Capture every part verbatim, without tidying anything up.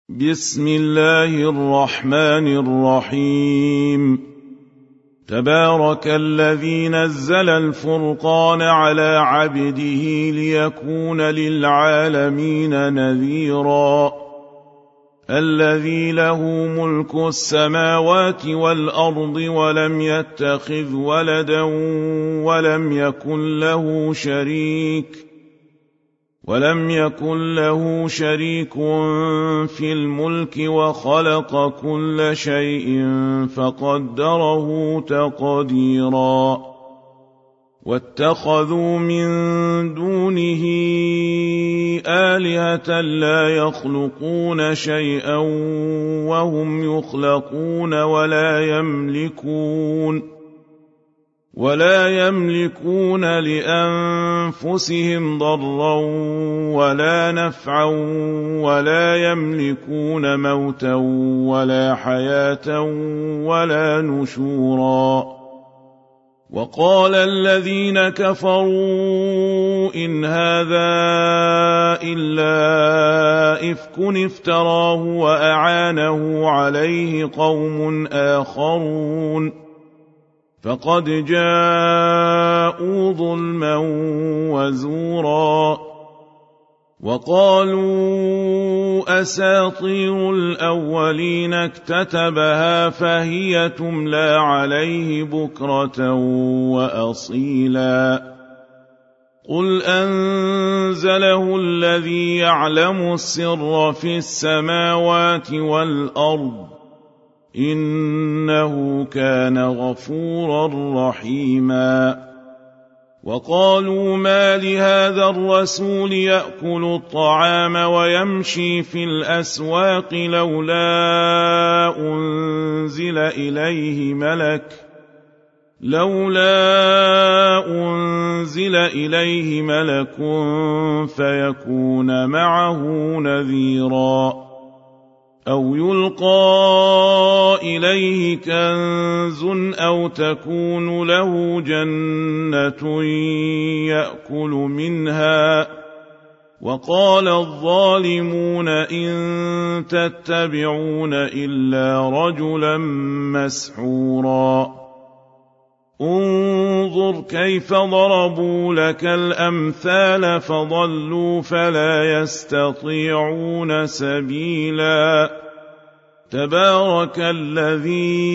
بسم الله الرحمن الرحيم. تبارك الذي نزل الفرقان على عبده ليكون للعالمين نذيرا. الذي له ملك السماوات والأرض ولم يتخذ ولدا ولم يكن له شريك ولم يكن له شريك في الملك وخلق كل شيء فقدره تقديرا. واتخذوا من دونه آلهة لا يخلقون شيئا وهم يخلقون ولا يملكون ولا يملكون لأنفسهم ضرا ولا نفعا ولا يملكون موتا ولا حياة ولا نشورا. وقال الذين كفروا إن هذا إلا إفك افتراه وأعانه عليه قوم آخرون فقد جاءوا ظلما وزورا. وقالوا أساطير الأولين اكتتبها فهي تملى عليه بكرة وأصيلا. قل أنزله الذي يعلم السر في السماوات والأرض إنه كان غفورا رحيما. وقالوا ما لهذا الرسول يأكل الطعام ويمشي في الأسواق لولا أنزل إليه ملك لولا أنزل إليه ملك فيكون معه نذيرا أو يلقى إليه كنز أو تكون له جنة يأكل منها. وقال الظالمون إن تتبعون إلا رجلا مسحورا. انظر كيف ضربوا لك الأمثال فضلوا فلا يستطيعون سبيلا. تبارك الذي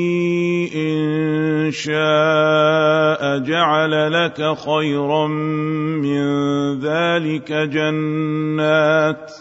إن شاء جعل لك خيرا من ذلك جنات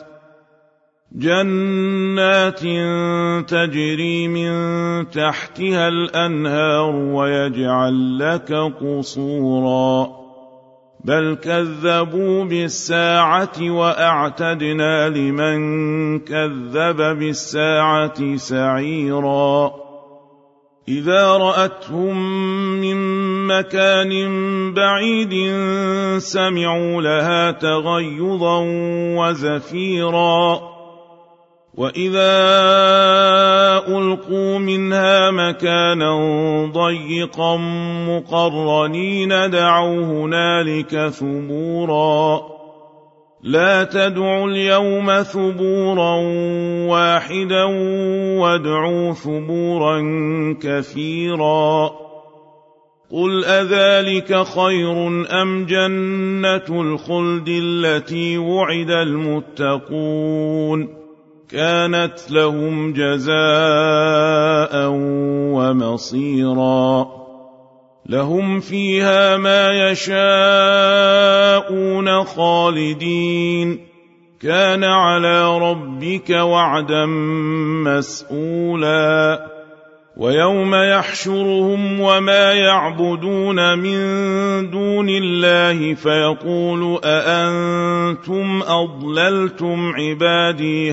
جنات تجري من تحتها الأنهار ويجعل لك قصورا. بل كذبوا بالساعة وأعتدنا لمن كذب بالساعة سعيرا. إذا رأتهم من مكان بعيد سمعوا لها تغيظا وزفيرا. وإذا ألقوا منها مكانا ضيقا مقرنين دعوا هنالك ثبورا. لا تدعوا اليوم ثبورا واحدا وادعوا ثبورا كثيرا. قل أذلك خير أم جنة الخلد التي وعد المتقون كانت لهم جزاء ومصيرا. لهم فيها ما يشاءون خالدين كان على ربك وعدا مسئولا. ويوم يحشرهم وما يعبدون من دون الله فيقول أأنتم أضللتم عبادي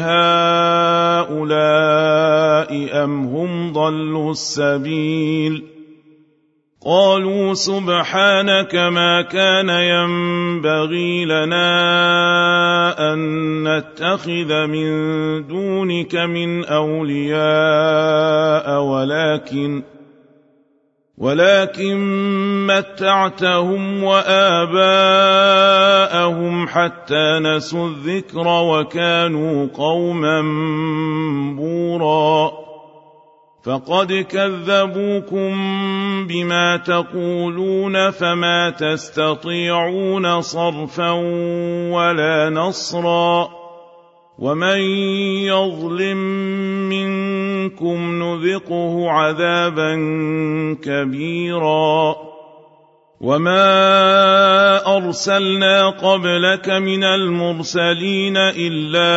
هؤلاء أم هم ضلوا السبيل. قالوا سبحانك ما كان ينبغي لنا أن نتخذ من دونك من أولياء ولكن ولكن متعتهم وآباءهم حتى نسوا الذكر وكانوا قوما بورا فقد كذبوكم بما تقولون فما تستطيعون صرفا ولا نصرا ومن يظلم منكم نذقه عذابا كبيرا وما أرسلنا قبلك من المرسلين إلا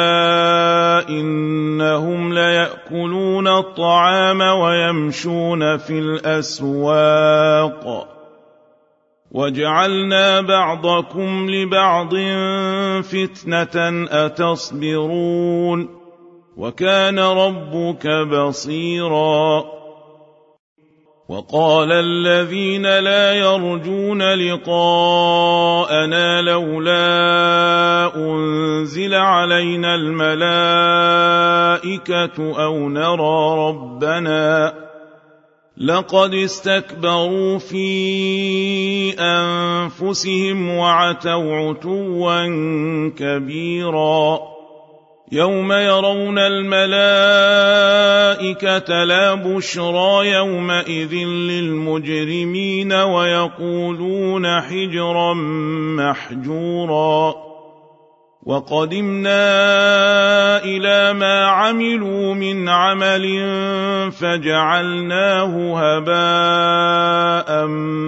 إنهم ليأكلون الطعام ويمشون في الأسواق وجعلنا بعضكم لبعض فتنة أتصبرون وكان ربك بصيرا وقال الذين لا يرجون لقاءنا لولا أنزل علينا الملائكة أو نرى ربنا لقد استكبروا في أنفسهم وعتوا عتوا كبيرا يوم يرون الملائكة لا بشرى يومئذ للمجرمين ويقولون حجرا محجورا وقدمنا إلى ما عملوا من عمل فجعلناه هباء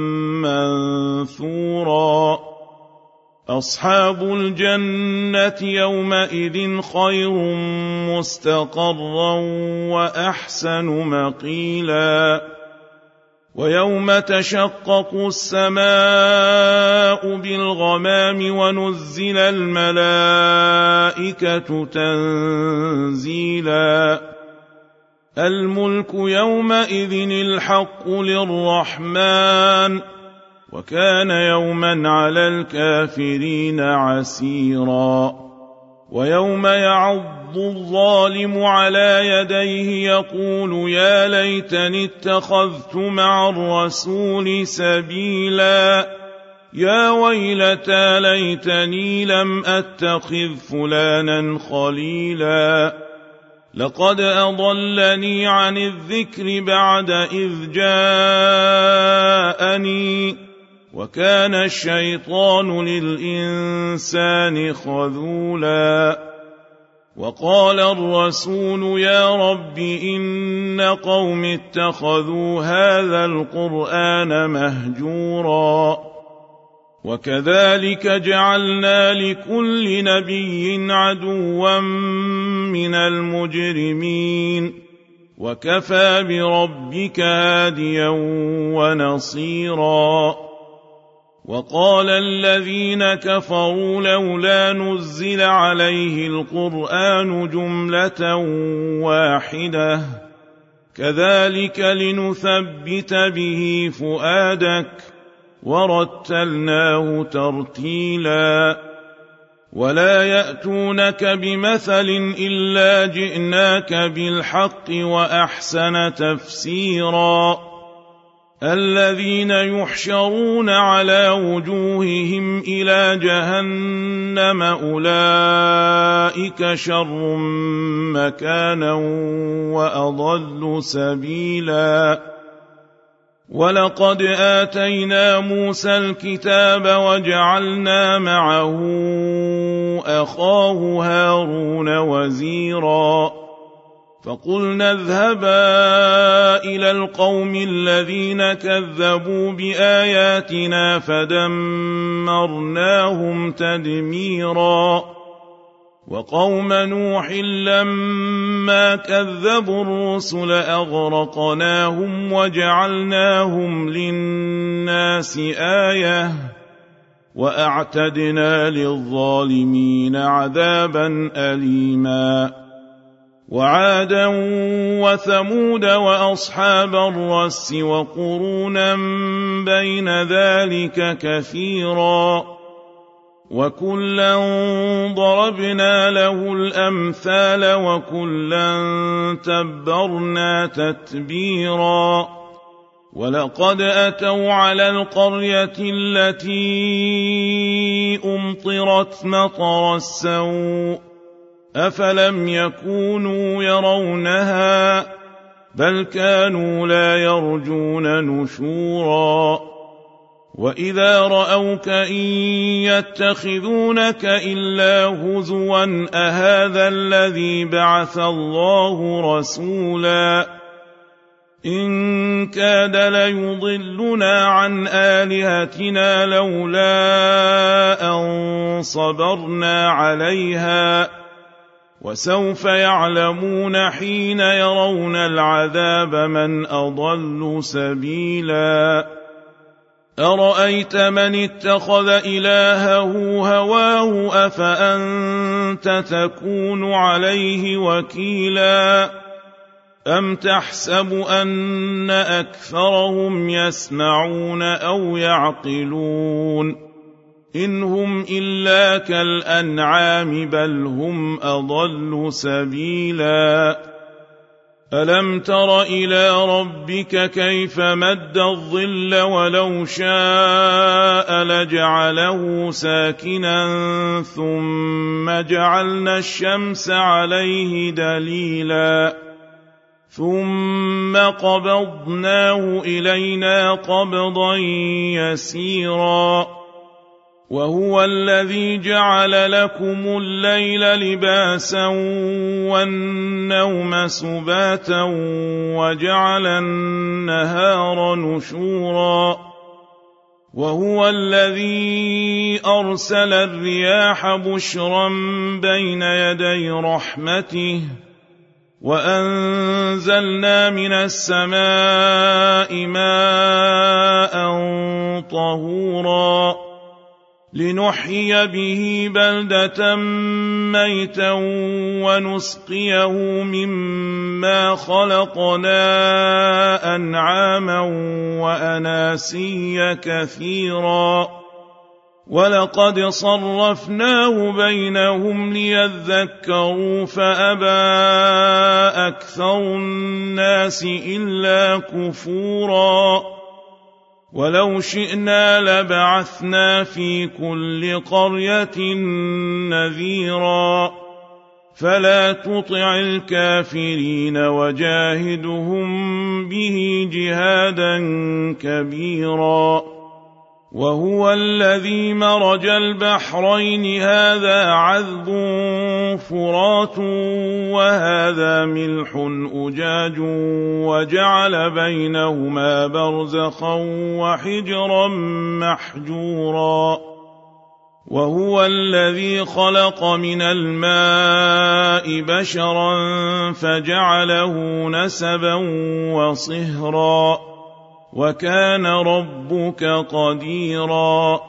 منثورا أصحاب الجنة يومئذ خير مستقرا وأحسن مقيلا ويوم تشقق السماء بالغمام ونزل الملائكة تنزيلا الملك يومئذ الحق للرحمن وكان يوما على الكافرين عسيرا ويوم يعض الظالم على يديه يقول يا ليتني اتخذت مع الرسول سبيلا يا ويلتى ليتني لم أتخذ فلانا خليلا لقد أضلني عن الذكر بعد إذ جاءني وكان الشيطان للإنسان خذولا وقال الرسول يا رب إن قوم اتخذوا هذا القرآن مهجورا وكذلك جعلنا لكل نبي عدوا من المجرمين وكفى بربك هاديا ونصيرا وقال الذين كفروا لولا نزل عليه القرآن جملة واحدة كذلك لنثبت به فؤادك ورتلناه ترتيلا ولا يأتونك بمثل إلا جئناك بالحق وأحسن تفسيرا الذين يحشرون على وجوههم إلى جهنم أولئك شر مكانا وأضل سبيلا ولقد آتينا موسى الكتاب وجعلنا معه أخاه هارون وزيرا فقلنا اذهبا إلى القوم الذين كذبوا بآياتنا فدمرناهم تدميرا وقوم نوح لما كذبوا الرسل أغرقناهم وجعلناهم للناس آية وأعتدنا للظالمين عذابا أليما وعادا وثمود وأصحاب الرس وقرونا بين ذلك كثيرا وكلا ضربنا له الأمثال وكلا تبرنا تتبيرا ولقد أتوا على القرية التي أمطرت مطر السوء أفلم يكونوا يرونها بل كانوا لا يرجون نشورا وإذا رأوك إن يتخذونك إلا هزوا أهذا الذي بعث الله رسولا إن كاد ليضلنا عن آلهتنا لولا أن صبرنا عليها وسوف يعلمون حين يرون العذاب من أضل سبيلا أرأيت من اتخذ إلهه هواه أفأنت تكون عليه وكيلا أم تحسب أن أكثرهم يسمعون أو يعقلون إن هم إلا كالأنعام بل هم أضل سبيلا ألم تر إلى ربك كيف مد الظل ولو شاء لجعله ساكنا ثم جعلنا الشمس عليه دليلا ثم قبضناه إلينا قبضا يسيرا وهو الذي جعل لكم الليل لباسا والنوم سباتا وجعل النهار نشورا وهو الذي أرسل الرياح بشرا بين يدي رحمته وأنزلنا من السماء ماء طهورا لنحيي به بلدة ميتا ونسقيه مما خلقنا أنعاما وأناسيا كثيرا ولقد صرفناه بينهم ليذكروا فأبى أكثر الناس إلا كفورا ولو شئنا لبعثنا في كل قرية نذيرا فلا تطع الكافرين وجاهدهم به جهادا كبيرا وهو الذي مرج البحرين هذا عذب فرات وهذا ملح أجاج وجعل بينهما برزخا وحجرا محجورا وهو الذي خلق من الماء بشرا فجعله نسبا وصهرا وكان ربك قديرا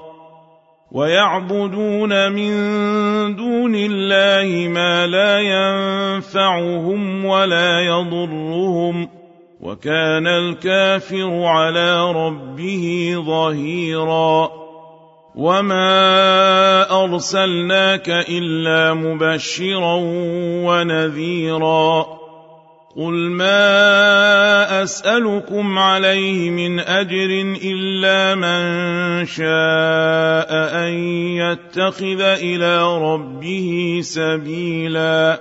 ويعبدون من دون الله ما لا ينفعهم ولا يضرهم وكان الكافر على ربه ظهيرا وما أرسلناك إلا مبشرا ونذيرا قل ما أسألكم عليه من أجر إلا من شاء أن يتخذ إلى ربه سبيلا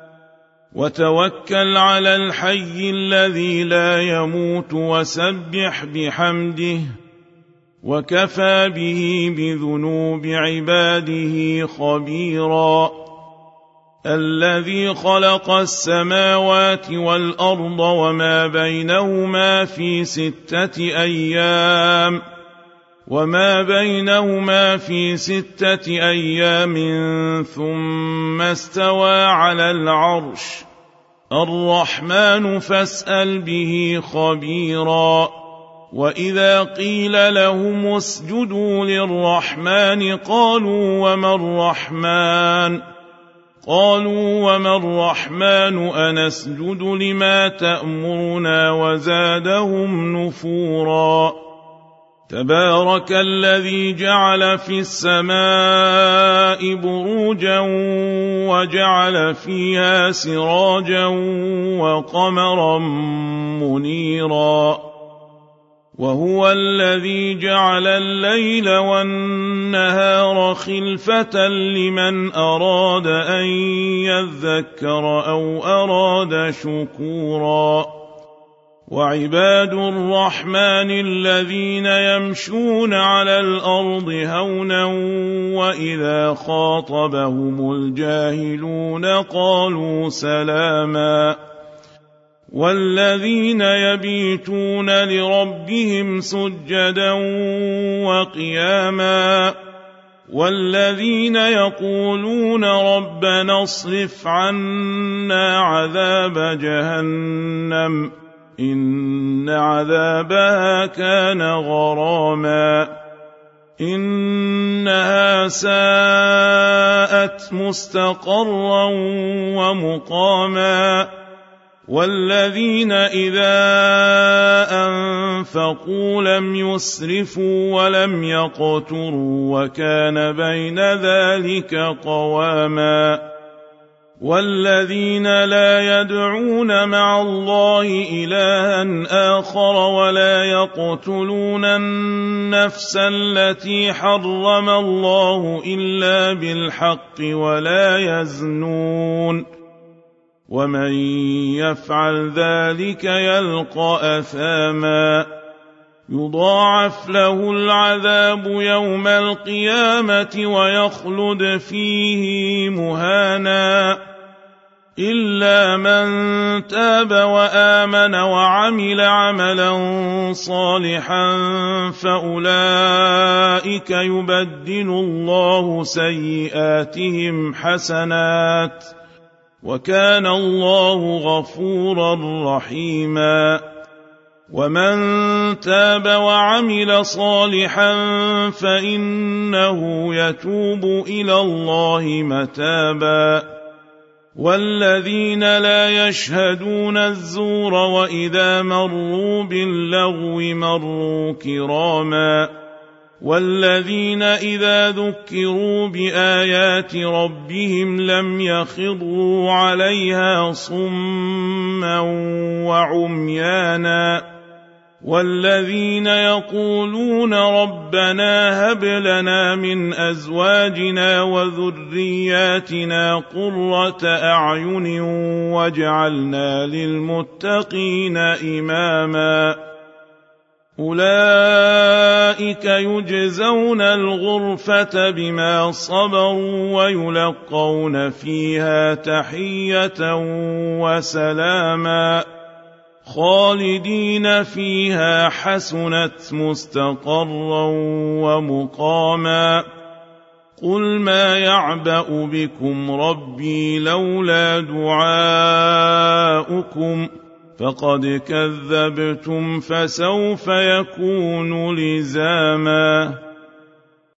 وتوكل على الحي الذي لا يموت وسبح بحمده وكفى به بذنوب عباده خبيرا الذي خلق السماوات والأرض وما بينهما في ستة أيام وما بينهما في ستة أيام ثم استوى على العرش الرحمن فاسأل به خبيرا وإذا قيل لهم اسجدوا للرحمن قالوا وما الرحمن قالوا وما الرحمن أنسجد لما تأمرنا وزادهم نفورا تبارك الذي جعل في السماء بروجا وجعل فيها سراجا وقمرا منيرا وهو الذي جعل الليل والنهار خلفة لمن أراد أن يذكر أو أراد شكورا وعباد الرحمن الذين يمشون على الأرض هونا وإذا خاطبهم الجاهلون قالوا سلاما والذين يبيتون لربهم سجدا وقياما والذين يقولون ربنا اصرف عنا عذاب جهنم إن عذابها كان غراما إنها ساءت مستقرا ومقاما والذين إذا أنفقوا لم يسرفوا ولم يقتروا وكان بين ذلك قواما والذين لا يدعون مع الله إلها آخر ولا يقتلون النفس التي حرم الله إلا بالحق ولا يزنون ومن يفعل ذلك يلقى أثاما يضاعف له العذاب يوم القيامة ويخلد فيه مهانا إلا من تاب وآمن وعمل عملا صالحا فأولئك يبدل الله سيئاتهم حسنات وكان الله غفورا رحيما ومن تاب وعمل صالحا فإنه يتوب إلى الله متابا والذين لا يشهدون الزور وإذا مروا باللغو مروا كراما والذين إذا ذكروا بآيات ربهم لم يخروا عليها صما وعميانا والذين يقولون ربنا هب لنا من أزواجنا وذرياتنا قرة أعين واجعلنا للمتقين إماما أولئك يجزون الغرفة بما صبروا ويلقون فيها تحية وسلاما خالدين فيها حسنت مستقرا ومقاما قل ما يعبأ بكم ربي لولا دعاؤكم فقد كذبتم فسوف يكون لزاما